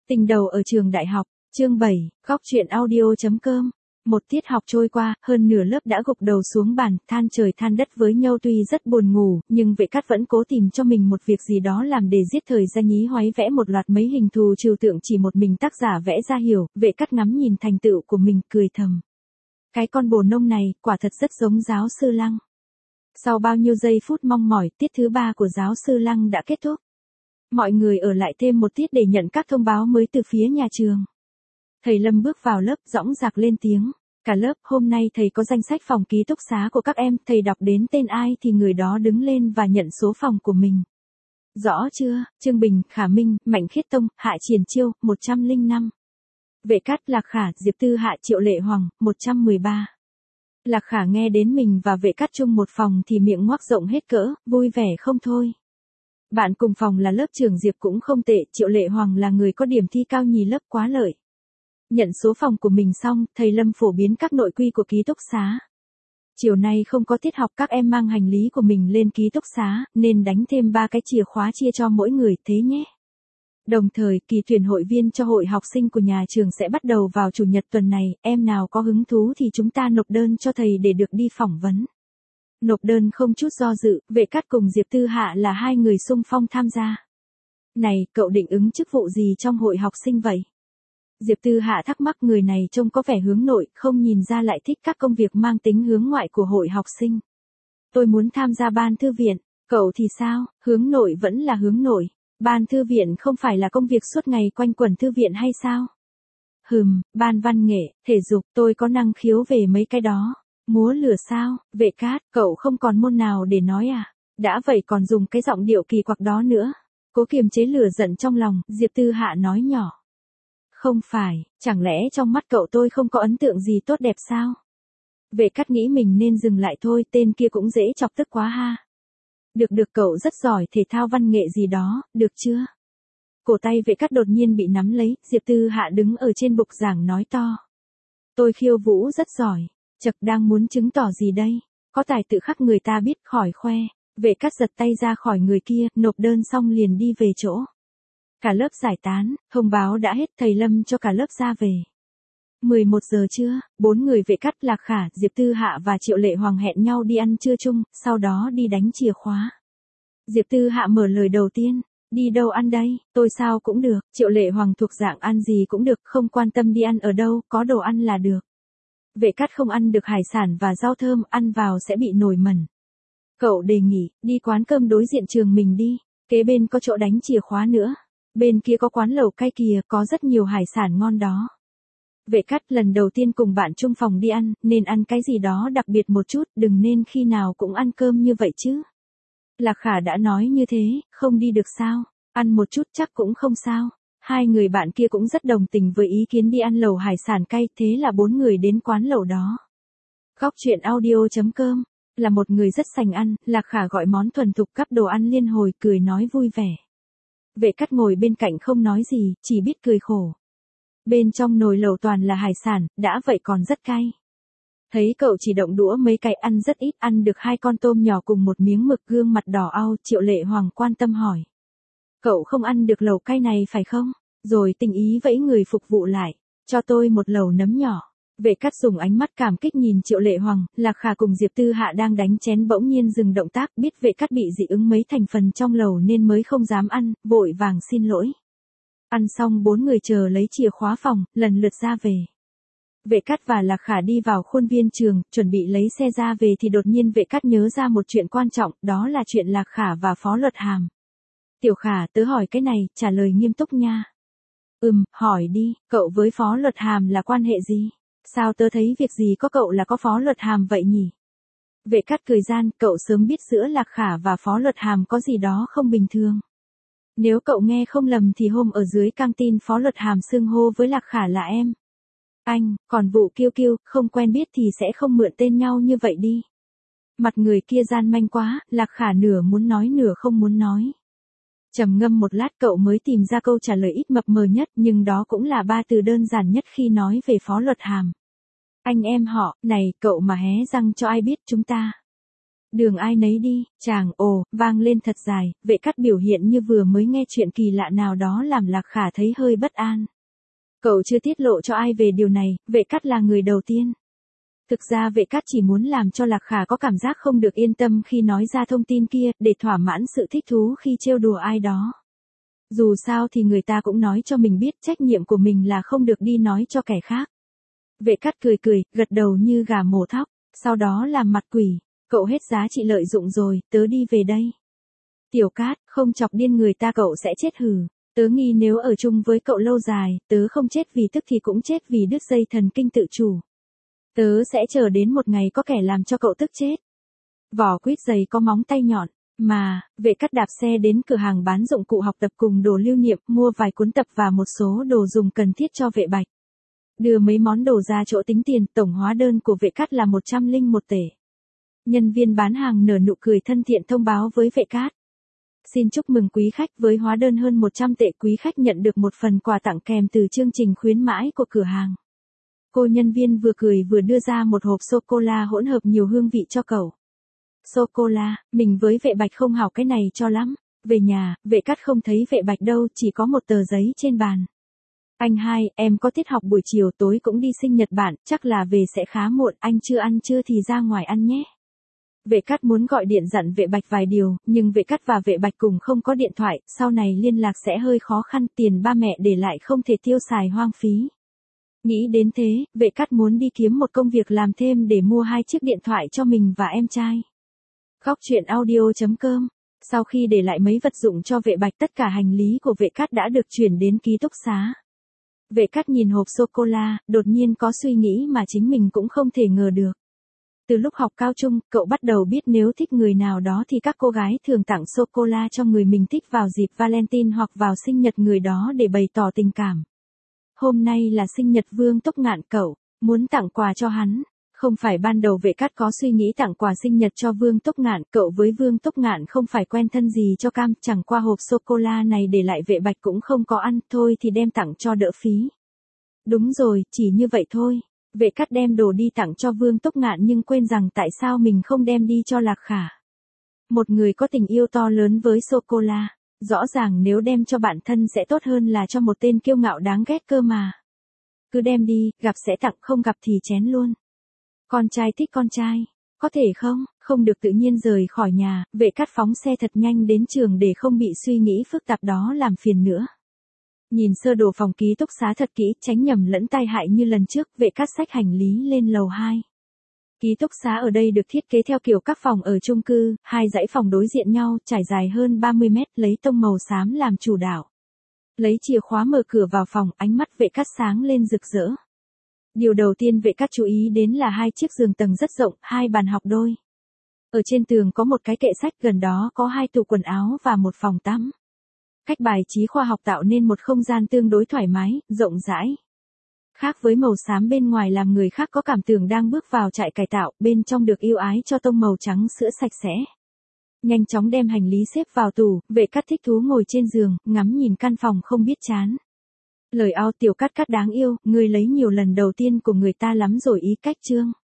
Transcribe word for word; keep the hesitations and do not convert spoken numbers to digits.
Tình đầu ở trường đại học, chương bảy, góc truyện audio.com. Một tiết học trôi qua, hơn nửa lớp đã gục đầu xuống bàn, than trời than đất với nhau. Tuy rất buồn ngủ, nhưng Vệ Cát vẫn cố tìm cho mình một việc gì đó làm để giết thời gian, nhí hoáy vẽ một loạt mấy hình thù trừu tượng chỉ một mình tác giả vẽ ra hiểu. Vệ Cát ngắm nhìn thành tựu của mình, cười thầm. Cái con bồ nông này, quả thật rất giống giáo sư Lăng. Sau bao nhiêu giây phút mong mỏi, tiết thứ ba của giáo sư Lăng đã kết thúc. Mọi người ở lại thêm một tiết để nhận các thông báo mới từ phía nhà trường. Thầy Lâm bước vào lớp, dõng dạc lên tiếng. Cả lớp, hôm nay thầy có danh sách phòng ký túc xá của các em, thầy đọc đến tên ai thì người đó đứng lên và nhận số phòng của mình. Rõ chưa? Trương Bình, Khả Minh, Mạnh Khiết Tông, Hạ Triển Chiêu, một trăm lẻ năm. Vệ Cát, Lạc Khả, Diệp Tư Hạ, Triệu Lệ Hoàng, một trăm mười ba. Lạc Khả nghe đến mình và Vệ Cát chung một phòng thì miệng ngoác rộng hết cỡ, vui vẻ không thôi. Bạn cùng phòng là lớp trưởng Diệp cũng không tệ, Triệu Lệ Hoàng là người có điểm thi cao nhì lớp, quá lợi. Nhận số phòng của mình xong, thầy Lâm phổ biến các nội quy của ký túc xá. Chiều nay không có tiết học, các em mang hành lý của mình lên ký túc xá, nên đánh thêm ba cái chìa khóa chia cho mỗi người, thế nhé. Đồng thời, kỳ tuyển hội viên cho hội học sinh của nhà trường sẽ bắt đầu vào chủ nhật tuần này, em nào có hứng thú thì chúng ta nộp đơn cho thầy để được đi phỏng vấn. Nộp đơn không chút do dự, Vệ Cát cùng Diệp Tư Hạ là hai người xung phong tham gia. Này, cậu định ứng chức vụ gì trong hội học sinh vậy? Diệp Tư Hạ thắc mắc, người này trông có vẻ hướng nội, không nhìn ra lại thích các công việc mang tính hướng ngoại của hội học sinh. Tôi muốn tham gia ban thư viện, cậu thì sao, hướng nội vẫn là hướng nội. Ban thư viện không phải là công việc suốt ngày quanh quẩn thư viện hay sao? Hừm, ban văn nghệ, thể dục, tôi có năng khiếu về mấy cái đó. Múa lửa sao? Vệ Cát, cậu không còn môn nào để nói à? Đã vậy còn dùng cái giọng điệu kỳ quặc đó nữa. Cố kiềm chế lửa giận trong lòng, Diệp Tư Hạ nói nhỏ. Không phải, chẳng lẽ trong mắt cậu tôi không có ấn tượng gì tốt đẹp sao? Vệ Cát nghĩ mình nên dừng lại thôi, tên kia cũng dễ chọc tức quá ha. Được được, cậu rất giỏi thể thao văn nghệ gì đó, được chưa? Cổ tay Vệ Cát đột nhiên bị nắm lấy, Diệp Tư Hạ đứng ở trên bục giảng nói to. Tôi khiêu vũ rất giỏi. Chật, đang muốn chứng tỏ gì đây? Có tài tự khắc người ta biết, khỏi khoe. Vệ Cát giật tay ra khỏi người kia, nộp đơn xong liền đi về chỗ. Cả lớp giải tán, thông báo đã hết, thầy Lâm cho cả lớp ra về. mười một giờ trưa, bốn người Vệ Cát, Lạc Khả, Diệp Tư Hạ và Triệu Lệ Hoàng hẹn nhau đi ăn trưa chung, sau đó đi đánh chìa khóa. Diệp Tư Hạ mở lời đầu tiên. Đi đâu ăn đây? Tôi sao cũng được. Triệu Lệ Hoàng thuộc dạng ăn gì cũng được, không quan tâm đi ăn ở đâu, có đồ ăn là được. Vệ Cát không ăn được hải sản và rau thơm, ăn vào sẽ bị nổi mẩn. Cậu đề nghị, đi quán cơm đối diện trường mình đi, kế bên có chỗ đánh chìa khóa nữa. Bên kia có quán lẩu cay kìa, có rất nhiều hải sản ngon đó. Vệ Cát lần đầu tiên cùng bạn chung phòng đi ăn, nên ăn cái gì đó đặc biệt một chút, đừng nên khi nào cũng ăn cơm như vậy chứ. Lạc Khả đã nói như thế, không đi được sao? Ăn một chút chắc cũng không sao. Hai người bạn kia cũng rất đồng tình với ý kiến đi ăn lẩu hải sản cay, thế là bốn người đến quán lẩu đó. Góc truyện audio.com, là một người rất sành ăn, Lạc Khả gọi món thuần thục, gắp đồ ăn liên hồi, cười nói vui vẻ. Vệ Cát ngồi bên cạnh không nói gì, chỉ biết cười khổ. Bên trong nồi lẩu toàn là hải sản, đã vậy còn rất cay. Thấy cậu chỉ động đũa mấy cái, ăn rất ít, ăn được hai con tôm nhỏ cùng một miếng mực, gương mặt đỏ au, Triệu Lệ Hoàng quan tâm hỏi. Cậu không ăn được lẩu cay này phải không? Rồi tình ý vẫy người phục vụ lại, cho tôi một lẩu nấm nhỏ. Vệ Cát dùng ánh mắt cảm kích nhìn Triệu Lệ Hoàng, Lạc Khả cùng Diệp Tư Hạ đang đánh chén bỗng nhiên dừng động tác, biết Vệ Cát bị dị ứng mấy thành phần trong lẩu nên mới không dám ăn, vội vàng xin lỗi. Ăn xong bốn người chờ lấy chìa khóa phòng, lần lượt ra về. Vệ Cát và Lạc Khả đi vào khuôn viên trường, chuẩn bị lấy xe ra về thì đột nhiên Vệ Cát nhớ ra một chuyện quan trọng, đó là chuyện Lạc Khả và Phó Luật Hàm. Tiểu Khả, tớ hỏi cái này, trả lời nghiêm túc nha. Ừm, hỏi đi, cậu với Phó Luật Hàm là quan hệ gì? Sao tớ thấy việc gì có cậu là có Phó Luật Hàm vậy nhỉ? Vệ Cát cười gian, cậu sớm biết giữa Lạc Khả và Phó Luật Hàm có gì đó không bình thường. Nếu cậu nghe không lầm thì hôm ở dưới căng tin Phó Luật Hàm xưng hô với Lạc Khả là em. Anh, còn vụ Kiêu Kiêu, không quen biết thì sẽ không mượn tên nhau như vậy đi. Mặt người kia gian manh quá, Lạc Khả nửa muốn nói nửa không muốn nói. Trầm ngâm một lát cậu mới tìm ra câu trả lời ít mập mờ nhất, nhưng đó cũng là ba từ đơn giản nhất khi nói về Phó Luật Hàm. Anh em họ, này, cậu mà hé răng cho ai biết chúng ta. Đường ai nấy đi, chàng ồ, vang lên thật dài, Vệ Cát biểu hiện như vừa mới nghe chuyện kỳ lạ nào đó làm Lạc Khả thấy hơi bất an. Cậu chưa tiết lộ cho ai về điều này, Vệ Cát là người đầu tiên. Thực ra Vệ Cát chỉ muốn làm cho Lạc Khả có cảm giác không được yên tâm khi nói ra thông tin kia, để thỏa mãn sự thích thú khi trêu đùa ai đó. Dù sao thì người ta cũng nói cho mình biết trách nhiệm của mình là không được đi nói cho kẻ khác. Vệ Cát cười cười, gật đầu như gà mổ thóc, sau đó làm mặt quỷ, cậu hết giá trị lợi dụng rồi, tớ đi về đây. Tiểu Cát, không chọc điên người ta cậu sẽ chết hừ, tớ nghi nếu ở chung với cậu lâu dài, tớ không chết vì tức thì cũng chết vì đứt dây thần kinh tự chủ. Tớ sẽ chờ đến một ngày có kẻ làm cho cậu tức chết. Vỏ quýt dày có móng tay nhọn, mà, Vệ Cát đạp xe đến cửa hàng bán dụng cụ học tập cùng đồ lưu niệm, mua vài cuốn tập và một số đồ dùng cần thiết cho Vệ Bạch. Đưa mấy món đồ ra chỗ tính tiền, tổng hóa đơn của Vệ Cát là một trăm lẻ một tể. Nhân viên bán hàng nở nụ cười thân thiện thông báo với Vệ Cát. Xin chúc mừng quý khách, với hóa đơn hơn một trăm tệ quý khách nhận được một phần quà tặng kèm từ chương trình khuyến mãi của cửa hàng. Cô nhân viên vừa cười vừa đưa ra một hộp sô-cô-la hỗn hợp nhiều hương vị cho cậu. Sô-cô-la, mình với Vệ Bạch không hảo cái này cho lắm. Về nhà, Vệ Cát không thấy Vệ Bạch đâu, chỉ có một tờ giấy trên bàn. Anh hai, em có tiết học buổi chiều tối cũng đi sinh nhật bạn, chắc là về sẽ khá muộn, anh chưa ăn chưa thì ra ngoài ăn nhé. Vệ Cát muốn gọi điện dặn Vệ Bạch vài điều, nhưng Vệ Cát và Vệ Bạch cùng không có điện thoại, sau này liên lạc sẽ hơi khó khăn, tiền ba mẹ để lại không thể tiêu xài hoang phí. Nghĩ đến thế, Vệ Cát muốn đi kiếm một công việc làm thêm để mua hai chiếc điện thoại cho mình và em trai. Góc truyện audio chấm com. Sau khi để lại mấy vật dụng cho Vệ Bạch, tất cả hành lý của Vệ Cát đã được chuyển đến ký túc xá. Vệ Cát nhìn hộp sô-cô-la, đột nhiên có suy nghĩ mà chính mình cũng không thể ngờ được. Từ lúc học cao trung, cậu bắt đầu biết nếu thích người nào đó thì các cô gái thường tặng sô-cô-la cho người mình thích vào dịp Valentine hoặc vào sinh nhật người đó để bày tỏ tình cảm. Hôm nay là sinh nhật Vương Túc Ngạn, cậu muốn tặng quà cho hắn. Không phải ban đầu Vệ Cát có suy nghĩ tặng quà sinh nhật cho Vương Túc Ngạn, cậu với Vương Túc Ngạn không phải quen thân gì cho cam, chẳng qua hộp sô-cô-la này để lại Vệ Bạch cũng không có ăn, thôi thì đem tặng cho đỡ phí. Đúng rồi, chỉ như vậy thôi. Vệ Cát đem đồ đi tặng cho Vương Túc Ngạn nhưng quên rằng tại sao mình không đem đi cho Lạc Khả. Một người có tình yêu to lớn với sô-cô-la, rõ ràng nếu đem cho bạn thân sẽ tốt hơn là cho một tên kiêu ngạo đáng ghét cơ mà. Cứ đem đi, gặp sẽ tặng, không gặp thì chén luôn. Con trai thích con trai, có thể không? Không được tự nhiên rời khỏi nhà, Vệ Cát phóng xe thật nhanh đến trường để không bị suy nghĩ phức tạp đó làm phiền nữa. Nhìn sơ đồ phòng ký túc xá thật kỹ, tránh nhầm lẫn tai hại như lần trước, Vệ Cát xách hành lý lên lầu hai. Ký túc xá ở đây được thiết kế theo kiểu các phòng ở chung cư, hai dãy phòng đối diện nhau, trải dài hơn ba mươi mét, lấy tông màu xám làm chủ đạo. Lấy chìa khóa mở cửa vào phòng, ánh mắt Vệ Cát sáng lên rực rỡ. Điều đầu tiên Vệ Cát chú ý đến là hai chiếc giường tầng rất rộng, hai bàn học đôi. Ở trên tường có một cái kệ sách, gần đó có hai tủ quần áo và một phòng tắm. Cách bài trí khoa học tạo nên một không gian tương đối thoải mái, rộng rãi. Khác với màu xám bên ngoài làm người khác có cảm tưởng đang bước vào trại cải tạo, bên trong được yêu ái cho tông màu trắng sữa sạch sẽ. Nhanh chóng đem hành lý xếp vào tủ, Vệ Cát thích thú ngồi trên giường, ngắm nhìn căn phòng không biết chán. Lời ao Tiểu Cát Cát đáng yêu, ngươi lấy nhiều lần đầu tiên của người ta lắm rồi ý cách chương.